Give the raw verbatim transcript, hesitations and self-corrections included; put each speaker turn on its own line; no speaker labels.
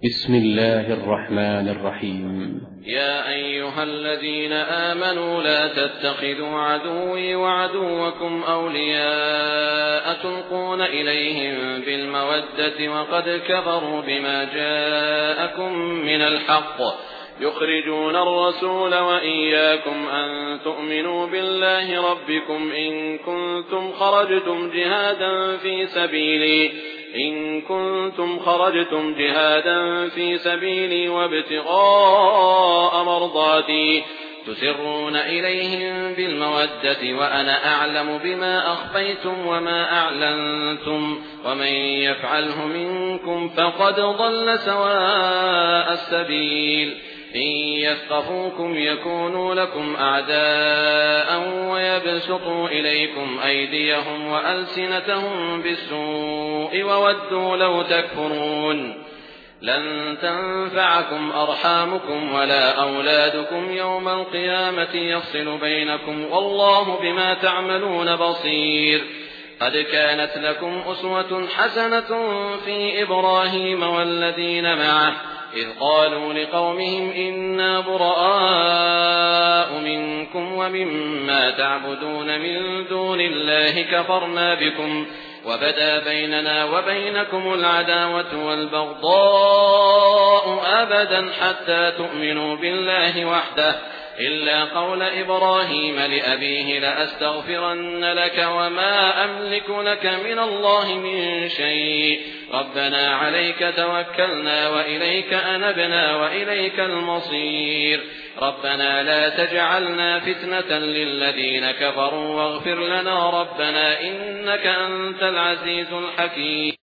بسم الله الرحمن الرحيم.
يا أيها الذين آمنوا لا تتخذوا عدوي وعدوكم أولياء تلقون إليهم بالمودة وقد كفروا بما جاءكم من الحق يخرجون الرسول وإياكم أن تؤمنوا بالله ربكم إن كنتم خرجتم جهادا في سبيلي إن كنتم خرجتم جهادا في سبيلي وابتغاء مرضاتي تسرون إليهم بالمودة وأنا أعلم بما أخفيتم وما أعلنتم ومن يفعله منكم فقد ضل سواء السبيل إن يثقفوكم يكونوا لكم أعداء ويبسطوا إليكم أيديهم وألسنتهم بالسوء وودوا لو تكفرون لن تنفعكم أرحامكم ولا أولادكم يوم القيامة يفصل بينكم والله بما تعملون بصير. قد كانت لكم أسوة حسنة في إبراهيم والذين معه إذ قالوا لقومهم إنا براء منكم ومما تعبدون من دون الله كفرنا بكم وبدا بيننا وبينكم العداوة والبغضاء أبدا حتى تؤمنوا بالله وحده إلا قول إبراهيم لأبيه لأستغفرن لك وما أملك لك من الله من شيء ربنا عليك توكلنا وإليك أنبنا وإليك المصير ربنا لا تجعلنا فتنة للذين كفروا واغفر لنا ربنا إنك أنت العزيز الحكيم.